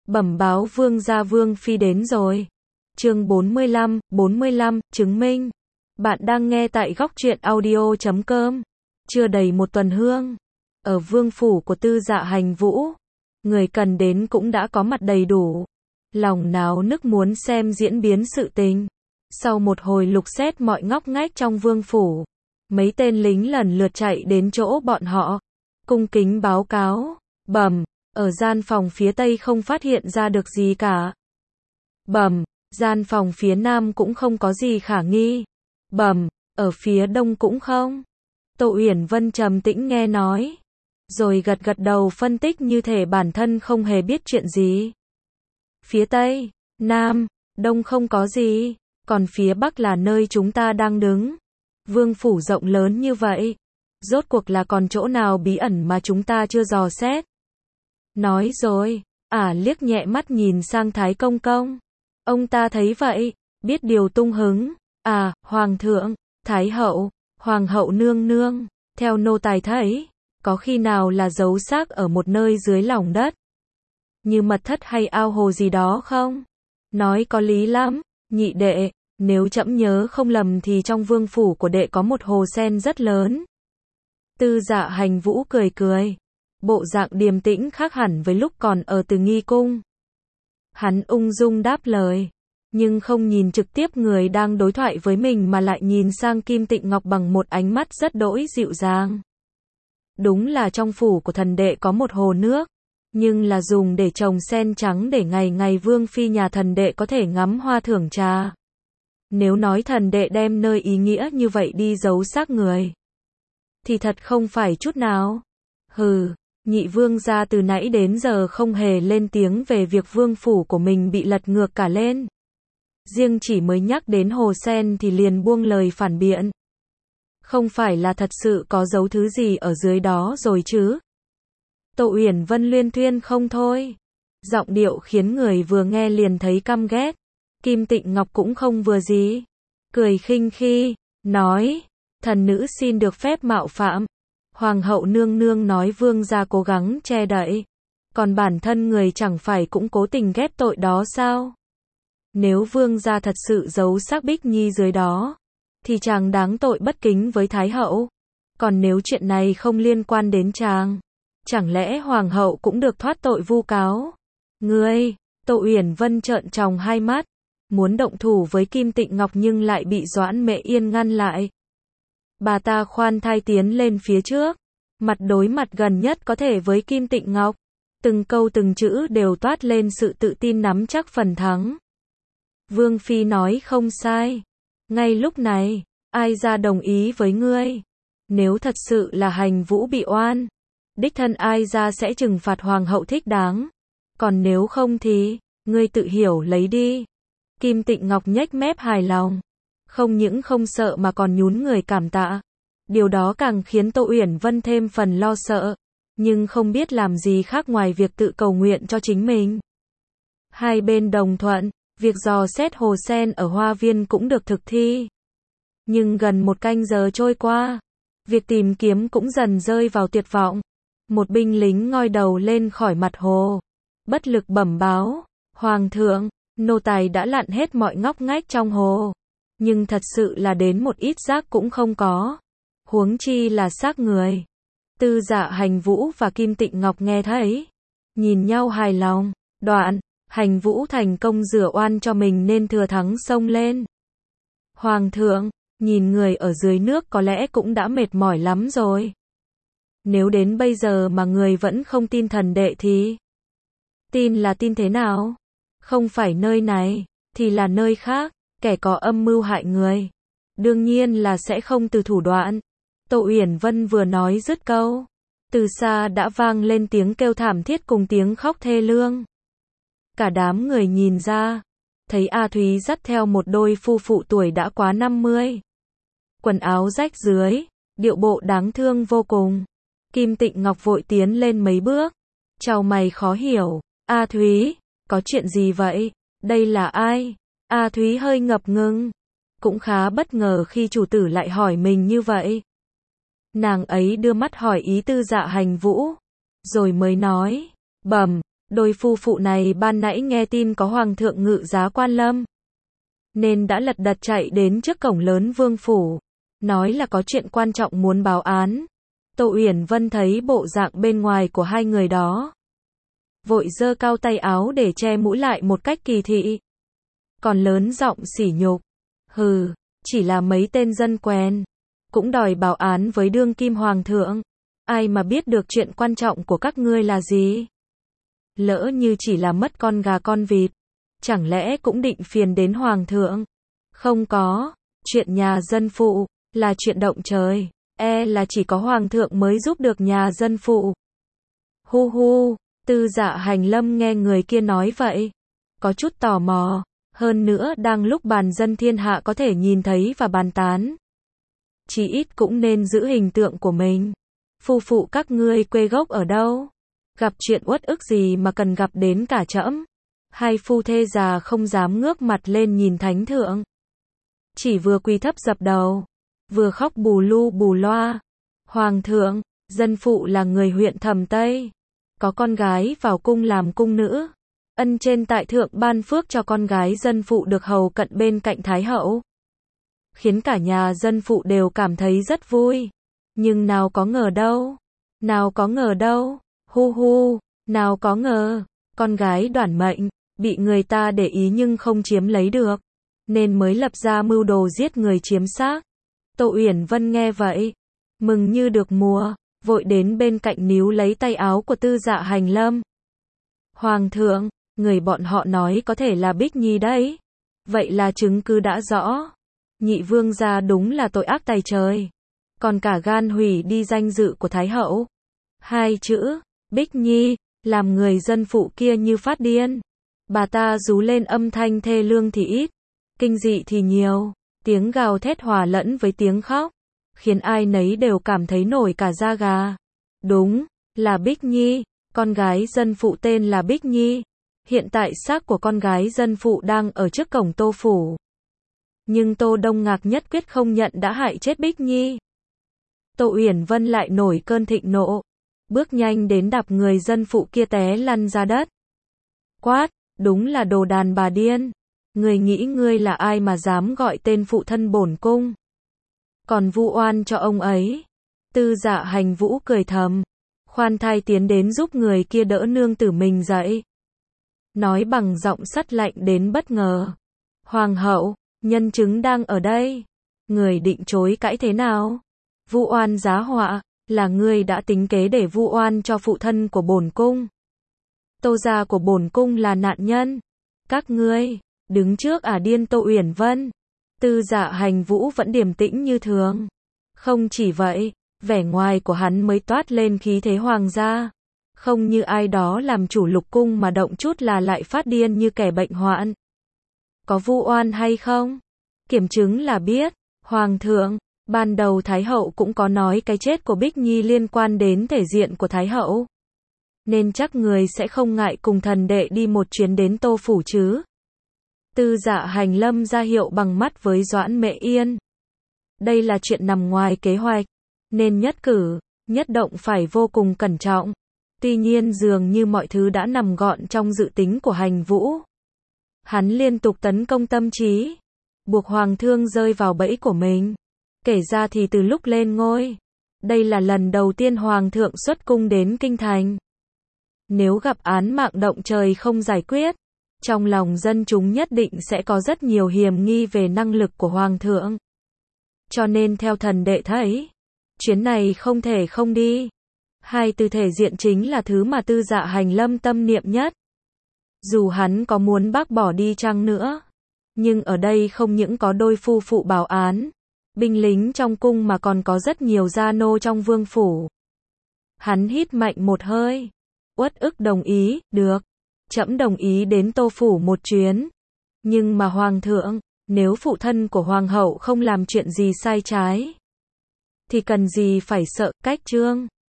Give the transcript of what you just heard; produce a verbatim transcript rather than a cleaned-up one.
Bẩm báo vương gia Vương Phi đến rồi. Chương bốn mươi lăm, bốn mươi lăm, chứng minh. Bạn đang nghe tại góc truyện audio chấm com. Chưa đầy một tuần hương. Ở vương phủ của Tư Dạ Hành Vũ, người cần đến cũng đã có mặt đầy đủ. Lòng náo nức muốn xem diễn biến sự tình. Sau một hồi lục xét mọi ngóc ngách trong vương phủ, mấy tên lính lần lượt chạy đến chỗ bọn họ, cung kính báo cáo. Bẩm, ở gian phòng phía tây không phát hiện ra được gì cả. Bẩm, gian phòng phía nam cũng không có gì khả nghi. Bẩm, ở phía đông cũng không. Tô Uyển Vân trầm tĩnh nghe nói, rồi gật gật đầu phân tích như thể bản thân không hề biết chuyện gì. Phía tây, nam, đông không có gì, còn phía bắc là nơi chúng ta đang đứng. Vương phủ rộng lớn như vậy, rốt cuộc là còn chỗ nào bí ẩn mà chúng ta chưa dò xét. Nói rồi, ả à, liếc nhẹ mắt nhìn sang Thái Công Công. Ông ta thấy vậy, biết điều tung hứng. À, Hoàng thượng, Thái hậu, Hoàng hậu nương nương, theo nô tài thấy, có khi nào là giấu xác ở một nơi dưới lòng đất, như mật thất hay ao hồ gì đó không? Nói có lý lắm, nhị đệ, nếu trẫm nhớ không lầm thì trong vương phủ của đệ có một hồ sen rất lớn. Tư Dạ Hành Vũ cười cười, bộ dạng điềm tĩnh khác hẳn với lúc còn ở Từ Nghi Cung. Hắn ung dung đáp lời, nhưng không nhìn trực tiếp người đang đối thoại với mình mà lại nhìn sang Kim Tịnh Ngọc bằng một ánh mắt rất đỗi dịu dàng. Đúng là trong phủ của thần đệ có một hồ nước, nhưng là dùng để trồng sen trắng để ngày ngày Vương Phi nhà thần đệ có thể ngắm hoa thưởng trà. Nếu nói thần đệ đem nơi ý nghĩa như vậy đi giấu xác người, thì thật không phải chút nào. Hừ, nhị vương gia từ nãy đến giờ không hề lên tiếng về việc vương phủ của mình bị lật ngược cả lên. Riêng chỉ mới nhắc đến hồ sen thì liền buông lời phản biện. Không phải là thật sự có giấu thứ gì ở dưới đó rồi chứ? Tô Uyển Vân luyên thuyên không thôi. Giọng điệu khiến người vừa nghe liền thấy căm ghét. Kim Tịnh Ngọc cũng không vừa gì. Cười khinh khi, nói, thần nữ xin được phép mạo phạm. Hoàng hậu nương nương nói vương gia cố gắng che đậy, còn bản thân người chẳng phải cũng cố tình ghép tội đó sao? Nếu vương gia thật sự giấu xác Bích Nhi dưới đó, thì chàng đáng tội bất kính với Thái hậu. Còn nếu chuyện này không liên quan đến chàng, chẳng lẽ hoàng hậu cũng được thoát tội vu cáo? Ngươi, Tô Uyển Vân trợn tròng hai mắt, muốn động thủ với Kim Tịnh Ngọc nhưng lại bị Doãn Mệ Yên ngăn lại. Bà ta khoan thai tiến lên phía trước, mặt đối mặt gần nhất có thể với Kim Tịnh Ngọc, từng câu từng chữ đều toát lên sự tự tin nắm chắc phần thắng. Vương Phi nói không sai. Ngay lúc này, ai ra đồng ý với ngươi? Nếu thật sự là Hành Vũ bị oan, đích thân ai ra sẽ trừng phạt hoàng hậu thích đáng. Còn nếu không thì, ngươi tự hiểu lấy đi. Kim Tịnh Ngọc nhếch mép hài lòng. Không những không sợ mà còn nhún người cảm tạ. Điều đó càng khiến Tô Uyển Vân thêm phần lo sợ, nhưng không biết làm gì khác ngoài việc tự cầu nguyện cho chính mình. Hai bên đồng thuận, việc dò xét hồ sen ở hoa viên cũng được thực thi. Nhưng gần một canh giờ trôi qua, việc tìm kiếm cũng dần rơi vào tuyệt vọng. Một binh lính ngoi đầu lên khỏi mặt hồ, bất lực bẩm báo, Hoàng thượng, nô tài đã lặn hết mọi ngóc ngách trong hồ, nhưng thật sự là đến một ít xác cũng không có, huống chi là xác người. Tư Dạ Hành Vũ và Kim Tịnh Ngọc nghe thấy, nhìn nhau hài lòng. Đoạn, Hành Vũ thành công rửa oan cho mình nên thừa thắng xông lên. Hoàng thượng, nhìn người ở dưới nước có lẽ cũng đã mệt mỏi lắm rồi. Nếu đến bây giờ mà người vẫn không tin thần đệ thì... Tin là tin thế nào? Không phải nơi này, thì là nơi khác. Kẻ có âm mưu hại người, đương nhiên là sẽ không từ thủ đoạn. Tô Uyển Vân vừa nói dứt câu, từ xa đã vang lên tiếng kêu thảm thiết cùng tiếng khóc thê lương. Cả đám người nhìn ra, thấy A Thúy dắt theo một đôi phu phụ tuổi đã quá năm mươi. Quần áo rách rưới, điệu bộ đáng thương vô cùng. Kim Tịnh Ngọc vội tiến lên mấy bước, chào mày khó hiểu, A Thúy, có chuyện gì vậy? Đây là ai? A Thúy hơi ngập ngừng, cũng khá bất ngờ khi chủ tử lại hỏi mình như vậy. Nàng ấy đưa mắt hỏi ý Tư Dạ Hành Vũ, rồi mới nói, bẩm, Đôi phu phụ này ban nãy nghe tin có hoàng thượng ngự giá quan lâm, nên đã lật đật chạy đến trước cổng lớn vương phủ, nói là có chuyện quan trọng muốn báo án. Tô Uyển Vân thấy bộ dạng bên ngoài của hai người đó, vội giơ cao tay áo để che mũi lại một cách kỳ thị. Còn lớn giọng sỉ nhục, hừ, chỉ là mấy tên dân quen, cũng đòi báo án với đương kim hoàng thượng. Ai mà biết được chuyện quan trọng của các ngươi là gì? Lỡ như chỉ là mất con gà con vịt, chẳng lẽ cũng định phiền đến hoàng thượng? Không có, chuyện nhà dân phụ, là chuyện động trời, e là chỉ có hoàng thượng mới giúp được nhà dân phụ. Hu hu, Tư Dạ Hành Lâm nghe người kia nói vậy, có chút tò mò, hơn nữa đang lúc bàn dân thiên hạ có thể nhìn thấy và bàn tán. Chỉ ít cũng nên giữ hình tượng của mình. Phu phụ các ngươi quê gốc ở đâu? Gặp chuyện uất ức gì mà cần gặp đến cả trẫm? Hai phu thê già không dám ngước mặt lên nhìn thánh thượng, chỉ vừa quỳ thấp dập đầu, vừa khóc bù lu bù loa. Hoàng thượng, dân phụ là người huyện Thầm Tây, có con gái vào cung làm cung nữ, ân trên tại thượng ban phước cho con gái dân phụ được hầu cận bên cạnh thái hậu, khiến cả nhà dân phụ đều cảm thấy rất vui. Nhưng nào có ngờ đâu, nào có ngờ đâu, hu hu, nào có ngờ, con gái đoản mệnh, bị người ta để ý nhưng không chiếm lấy được, nên mới lập ra mưu đồ giết người chiếm xác. Tô Uyển Vân nghe vậy, mừng như được mùa, vội đến bên cạnh níu lấy tay áo của Tư Dạ Hành Lâm. Hoàng thượng, người bọn họ nói có thể là Bích Nhi đấy. Vậy là chứng cứ đã rõ. Nhị vương gia đúng là tội ác tày trời, còn cả gan hủy đi danh dự của Thái hậu. Hai chữ, Bích Nhi, làm người dân phụ kia như phát điên. Bà ta rú lên âm thanh thê lương thì ít, kinh dị thì nhiều, tiếng gào thét hòa lẫn với tiếng khóc, khiến ai nấy đều cảm thấy nổi cả da gà. Đúng, là Bích Nhi, con gái dân phụ tên là Bích Nhi. Hiện tại xác của con gái dân phụ đang ở trước cổng Tô phủ. Nhưng Tô Đông Ngạc nhất quyết không nhận đã hại chết Bích Nhi. Tô Uyển Vân lại nổi cơn thịnh nộ, bước nhanh đến đạp người dân phụ kia té lăn ra đất. Quát, đúng là đồ đàn bà điên. Người nghĩ ngươi là ai mà dám gọi tên phụ thân bổn cung? Còn vu oan cho ông ấy. Tư Dạ Hành Vũ cười thầm, khoan thai tiến đến giúp người kia đỡ nương tử mình dậy. Nói bằng giọng sắt lạnh đến bất ngờ. Hoàng hậu, nhân chứng đang ở đây. Người định chối cãi thế nào? Vu oan giá họa, là ngươi đã tính kế để vu oan cho phụ thân của bổn cung. Tô gia của bổn cung là nạn nhân. Các ngươi, đứng trước ả điên Tô Uyển Vân. Tư Dạ Hành Vũ vẫn điềm tĩnh như thường. Không chỉ vậy, vẻ ngoài của hắn mới toát lên khí thế hoàng gia. Không như ai đó làm chủ lục cung mà động chút là lại phát điên như kẻ bệnh hoạn. Có vu oan hay không? Kiểm chứng là biết. Hoàng thượng, ban đầu Thái hậu cũng có nói cái chết của Bích Nhi liên quan đến thể diện của Thái hậu. Nên chắc người sẽ không ngại cùng thần đệ đi một chuyến đến Tô phủ chứ. Tư Dạ Hành Lâm ra hiệu bằng mắt với Doãn Mệ Yên. Đây là chuyện nằm ngoài kế hoạch, nên nhất cử, nhất động phải vô cùng cẩn trọng. Tuy nhiên dường như mọi thứ đã nằm gọn trong dự tính của Hành Vũ. Hắn liên tục tấn công tâm trí, buộc Hoàng thương rơi vào bẫy của mình. Kể ra thì từ lúc lên ngôi, đây là lần đầu tiên Hoàng thượng xuất cung đến Kinh Thành. Nếu gặp án mạng động trời không giải quyết, trong lòng dân chúng nhất định sẽ có rất nhiều hiềm nghi về năng lực của Hoàng thượng. Cho nên theo thần đệ thấy, chuyến này không thể không đi. Hai từ thể diện chính là thứ mà Tư Dạ Hành Lâm tâm niệm nhất. Dù hắn có muốn bác bỏ đi chăng nữa, nhưng ở đây không những có đôi phu phụ bảo án, binh lính trong cung mà còn có rất nhiều gia nô trong vương phủ. Hắn hít mạnh một hơi, uất ức đồng ý, được, trẫm đồng ý đến Tô phủ một chuyến. Nhưng mà Hoàng thượng, nếu phụ thân của Hoàng hậu không làm chuyện gì sai trái, thì cần gì phải sợ cách trương.